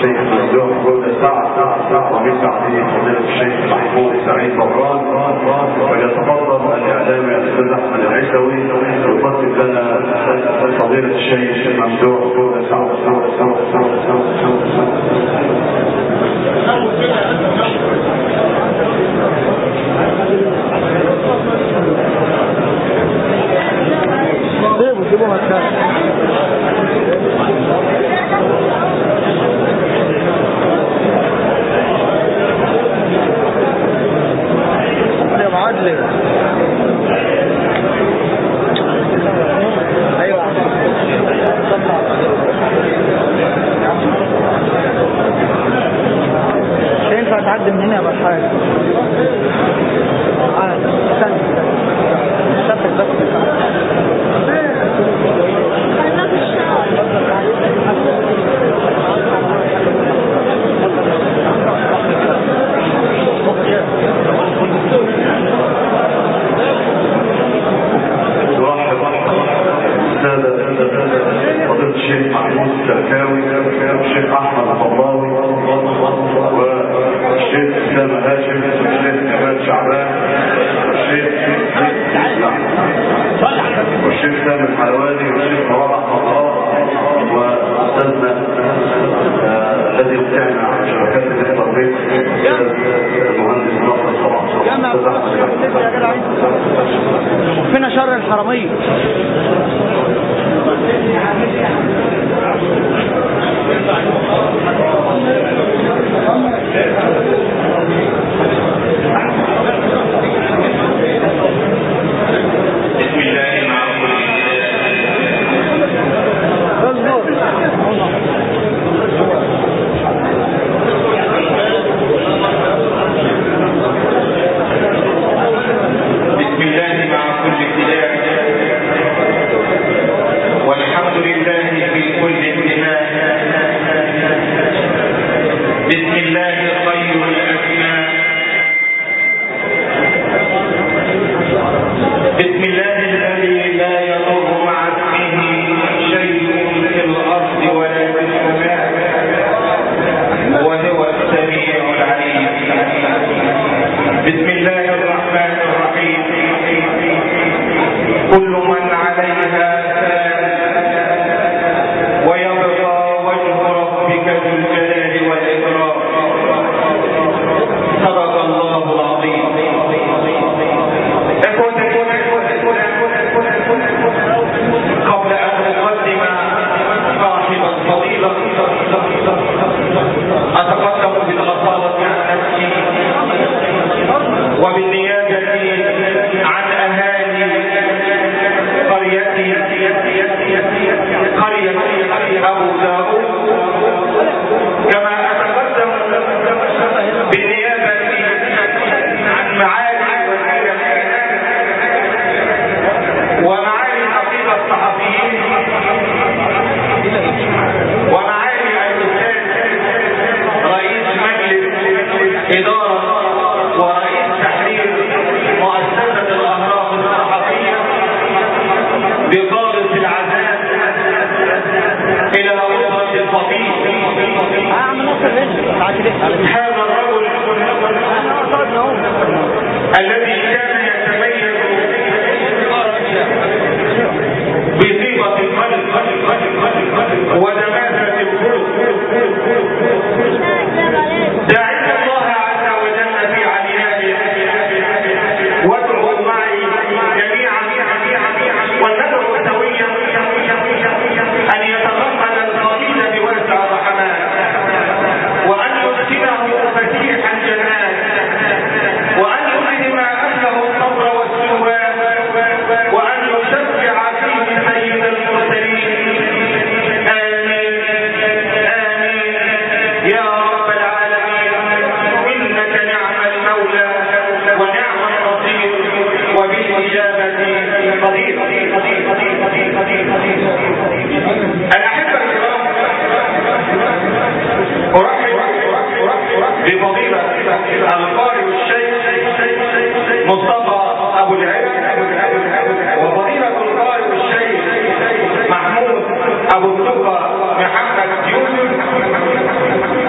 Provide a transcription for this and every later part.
الشيخ ممدوح جودة سعد ومن بعده فضيلة الشيخ محمود سعيد بران، ويتفضل الإعلامي الأستاذ أحمد العيسوي يقدم لنا فضيلة الشيخ ممدوح جودة سعد. فينا شر الحرامية. أبو الثقة محمد يوسف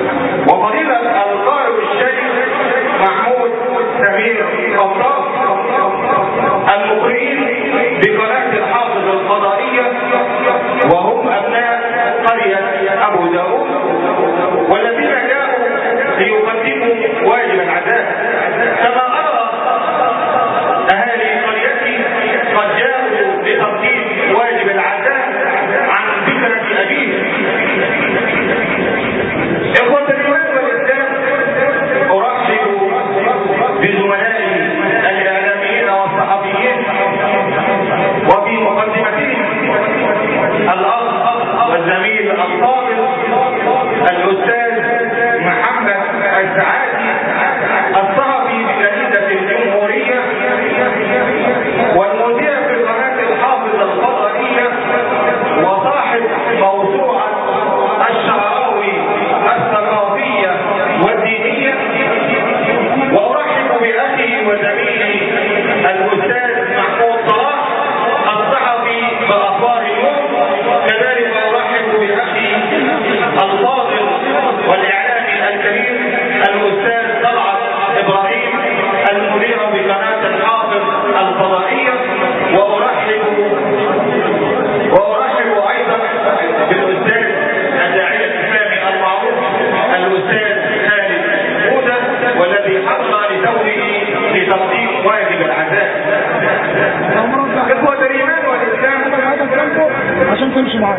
ونسوي لتطبيق واجب العزاء. إخوة الإيمان والإسلام، عشان تمشي معاك.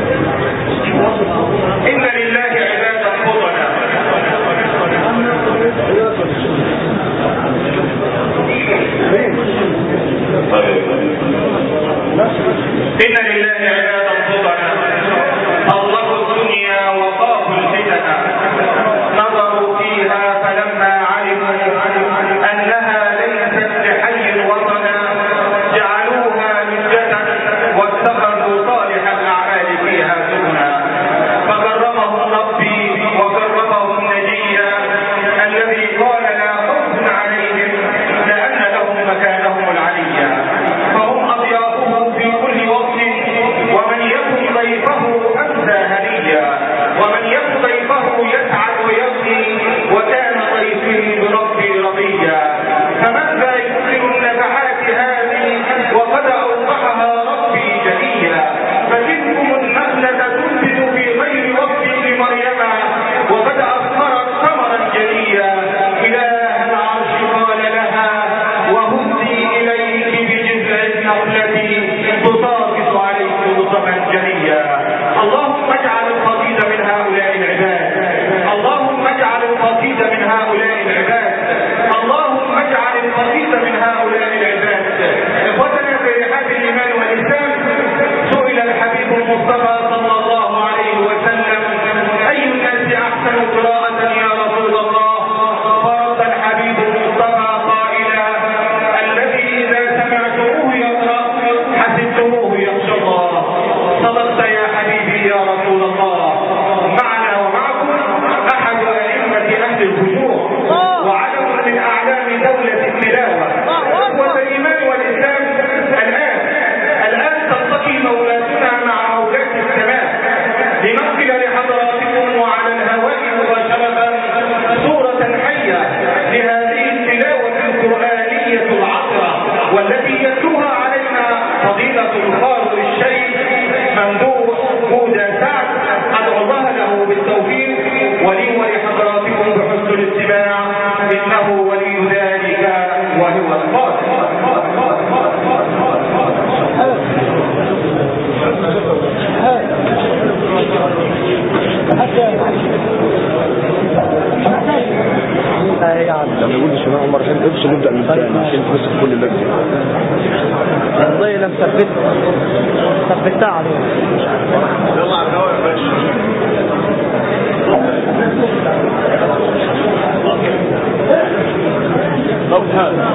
إن لله عبادا فضلا. إن لله عبادا فضلا طلقوا الدنيا وخافوا الفتن، نظروا فيها فلما علموا أنها ليست لحي وطنا جعلوها لجة واتخذوا صالح الأعمال فيها سبنا. فكرمهم ربي وكرمهم نجيا الذي قال لا خوف عليهم لأن لهم مكانهم العليا، فهم أضيافه في كل وقت، ومن يكن ضيفه أمسى هنيا، ومن يكن ضيفه يسعد ويبكي، وكان ضيفه بربي رضيا. فماذا يمكن النفحات هذه وقد أوضحها ربي جليا. فتلكم النخلة تنبت في غير وقت لمريم وقد أثمرت ثمرا جليا. إله العرش قال لها وهزي إليك بجذع النخلة تساقط عليك رطبا جليا. اللهم اجعل القصيد من هؤلاء العباد، اللهم اجعل القصيد من هؤلاء العباد، اللهم اجعل القصيد من هؤلاء العباد. إخوتنا في رحاب الإيمان والإسلام، سئل الحبيب المصطفى صلى الله عليه وسلم أي الناس أحسن قراءة يا رسول الله؟ فرد الحبيب المصطفى قائلا الذي إذا سمعتموه يقرأ حسبتموه يخشى الله. صدقت يا حبيبي يا رسول الله. معنا ومعكم أحد أئمة أهل الخشوع وعلم من أعلام دولة التلاوة. إخوة الإيمان والإسلام، الآن تلتقي مولاتنا مع مولات السماء لننقل لحضراتكم وعلى الهواء مباشرة صورة حية لهذه التلاوة القرآنية العطرة والتي يتلوها علينا فضيلة القارئ الشيخ ممدوح هدى سعد. أدعو الله له بالتوفيق ولي ولحضراتكم بحسن الاستماع، إنه ولي ذلك وهو القادر. لما يقول لي شماعة عمر حين افصل نبدأ من الثاني عشان تمسك كل اللجنة. والله لم ثبتها عليه. يلا على الهواء يا باشا. طب هذا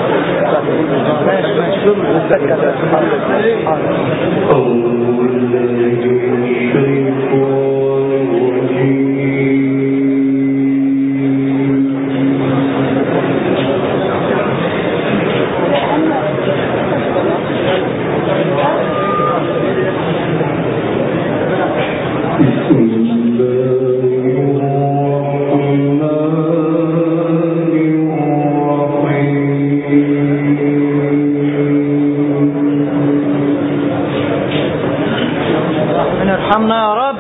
ارحمنا يا رب.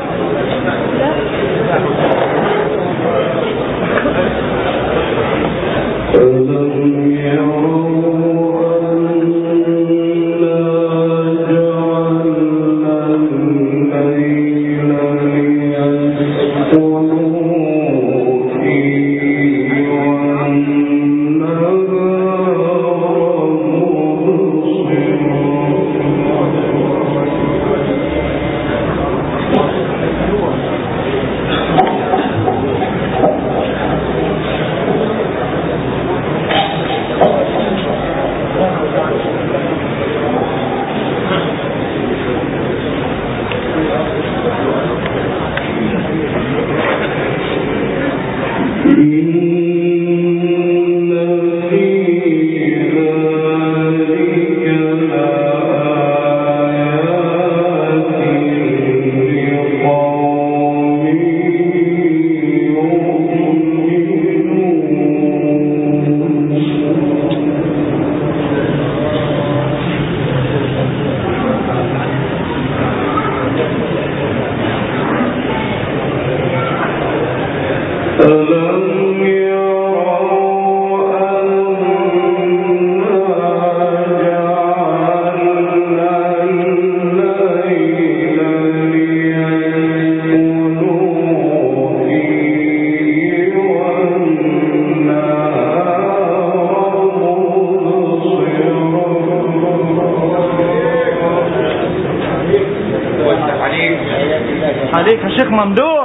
ألم يروا شيخ ممدوح.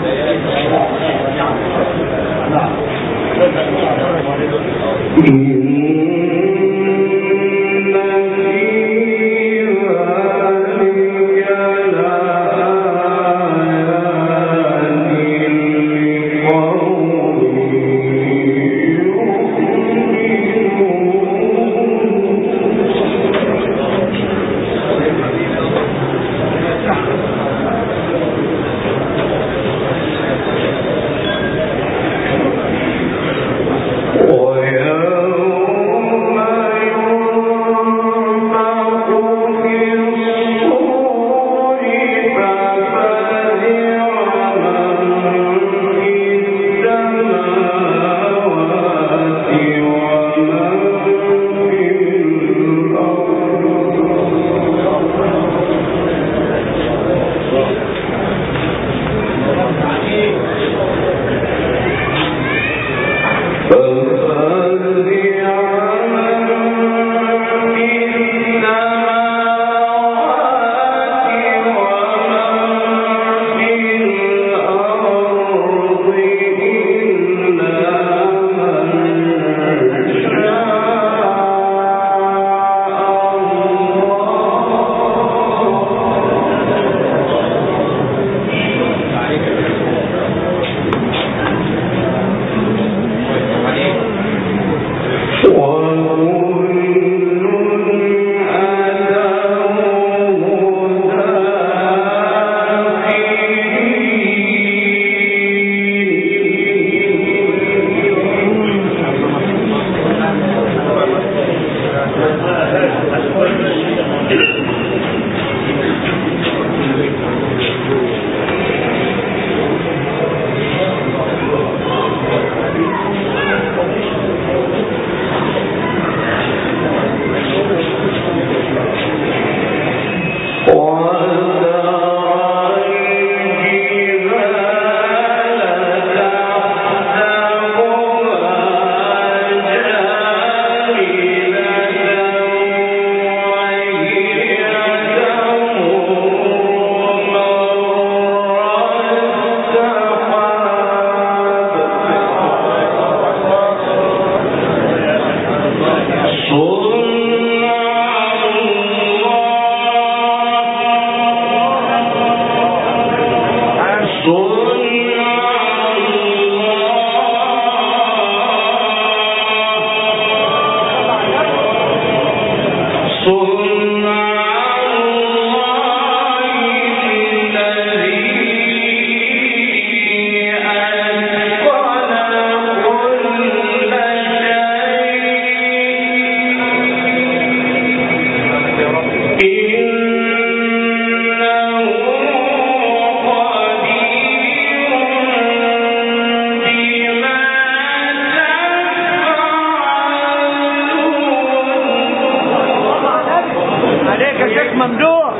ممدوح،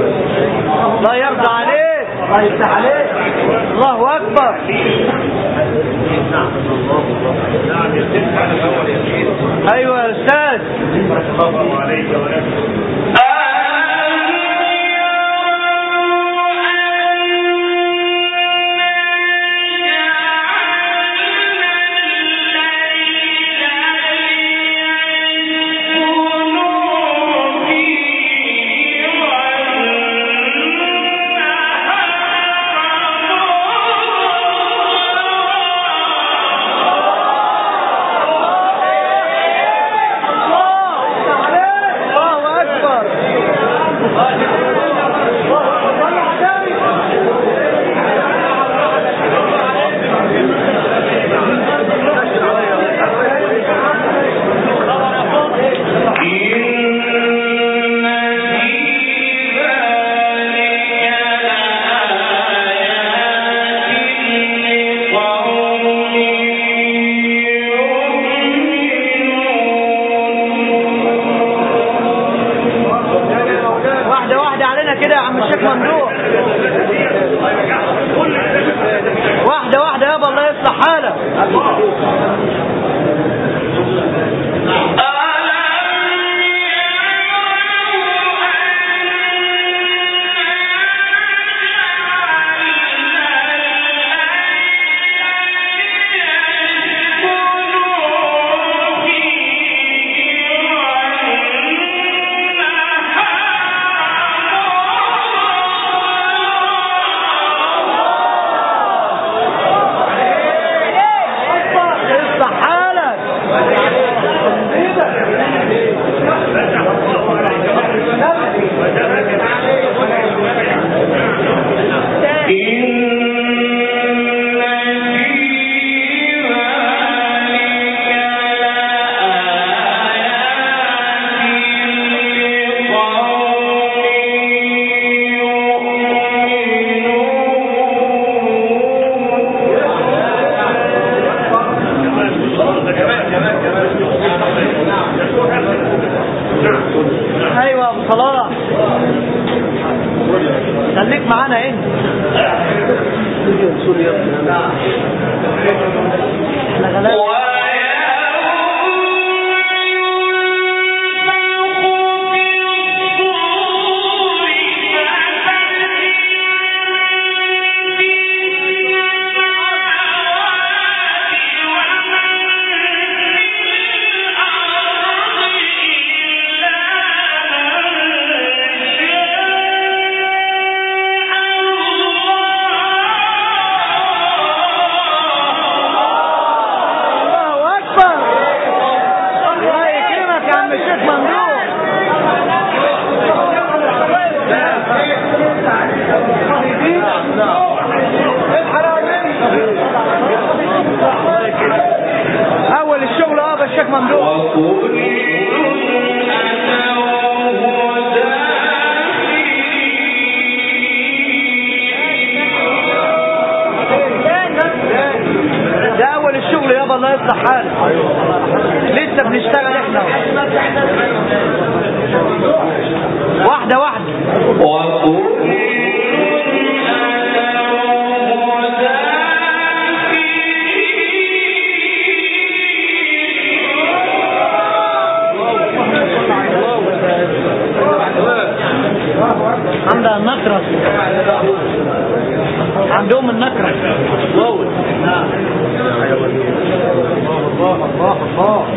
الله يرضى عليك، الله يفتح عليك، الله اكبر. ايوه يا استاذ. ايوه الله يصلح حالك. لسه بنشتغل احنا واحده واحده. عندها النكرة، عندهم النكرة. الله الله الله.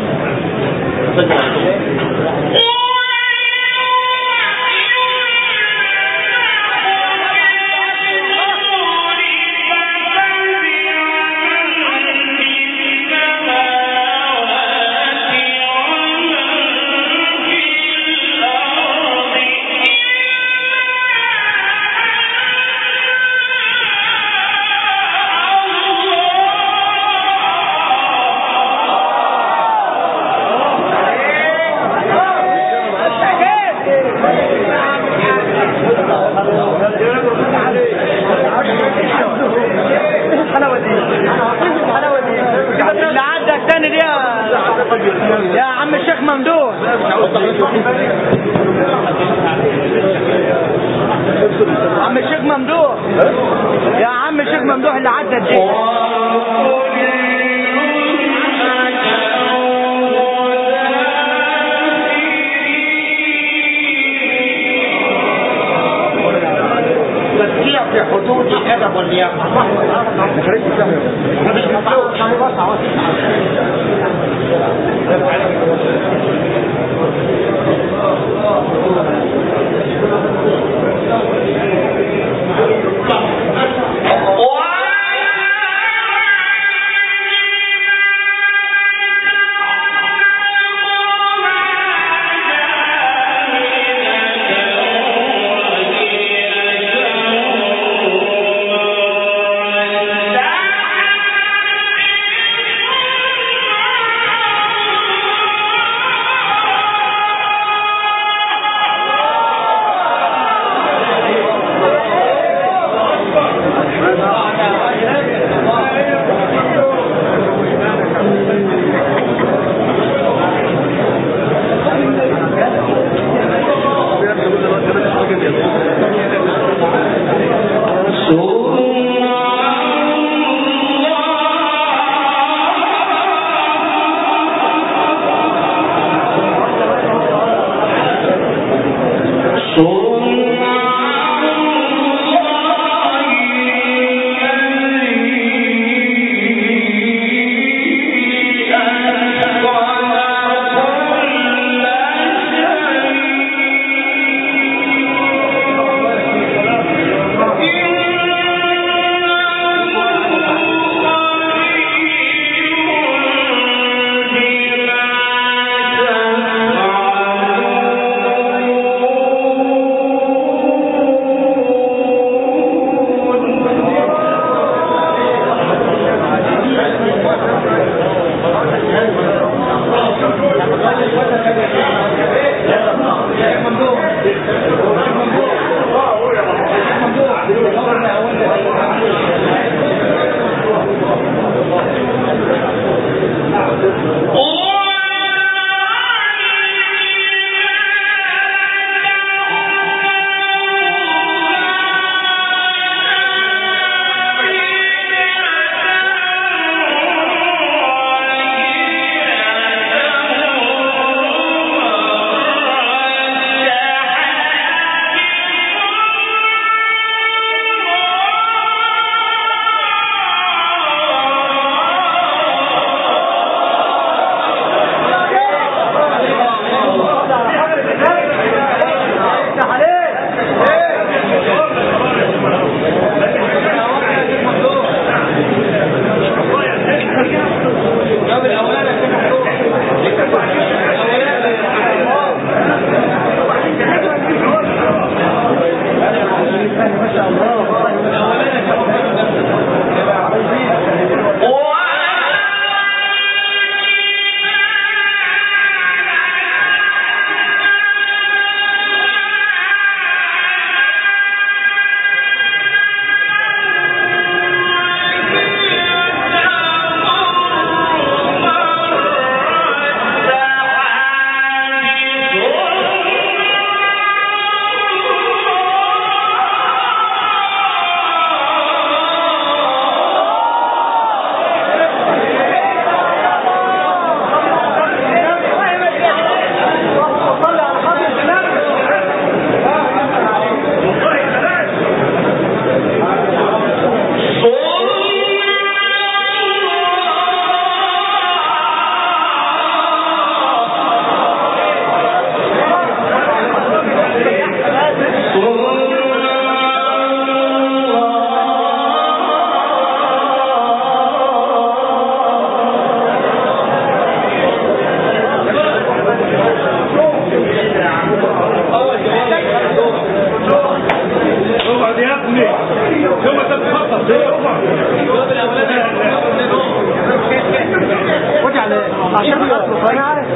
اللي عدى الثاني دي يا عم الشيخ ممدوح. عم الشيخ ممدوح، يا عم الشيخ ممدوح اللي عدى دي. في حدود الادب واللياقه. مش مطلوب. Yeah. عشان خاطره انا عارف.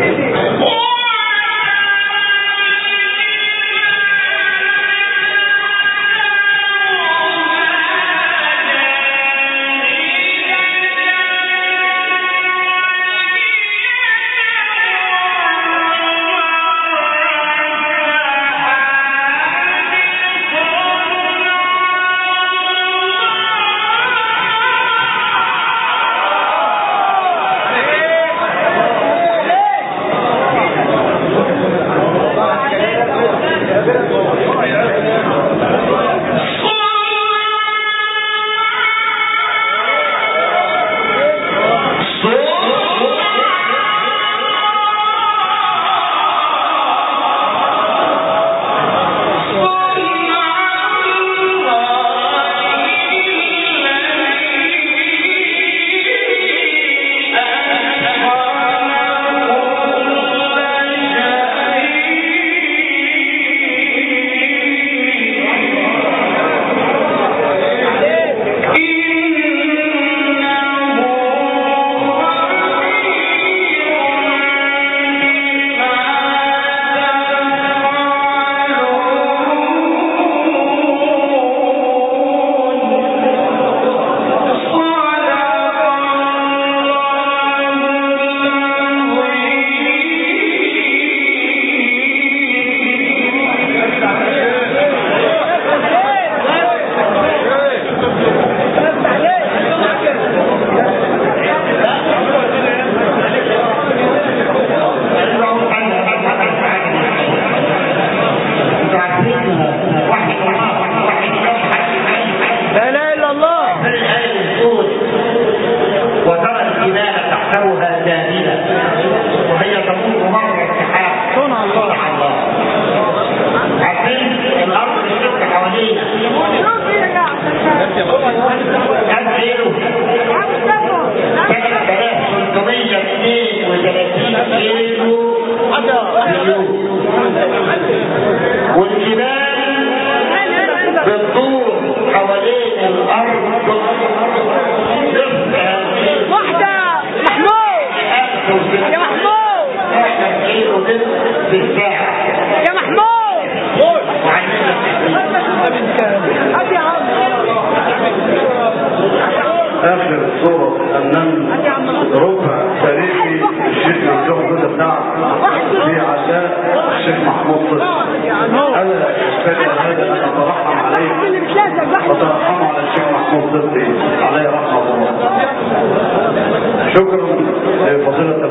اخر صورة النمل ربع تاريخي الشيخ مفتوح جودة بتاع في عزاء الشيخ محمود صدق. انا اشتكى هذا ان اترحم عليه وترحموا على الشيخ محمود صدق عليه رحمه الله. شكرا لفضيلة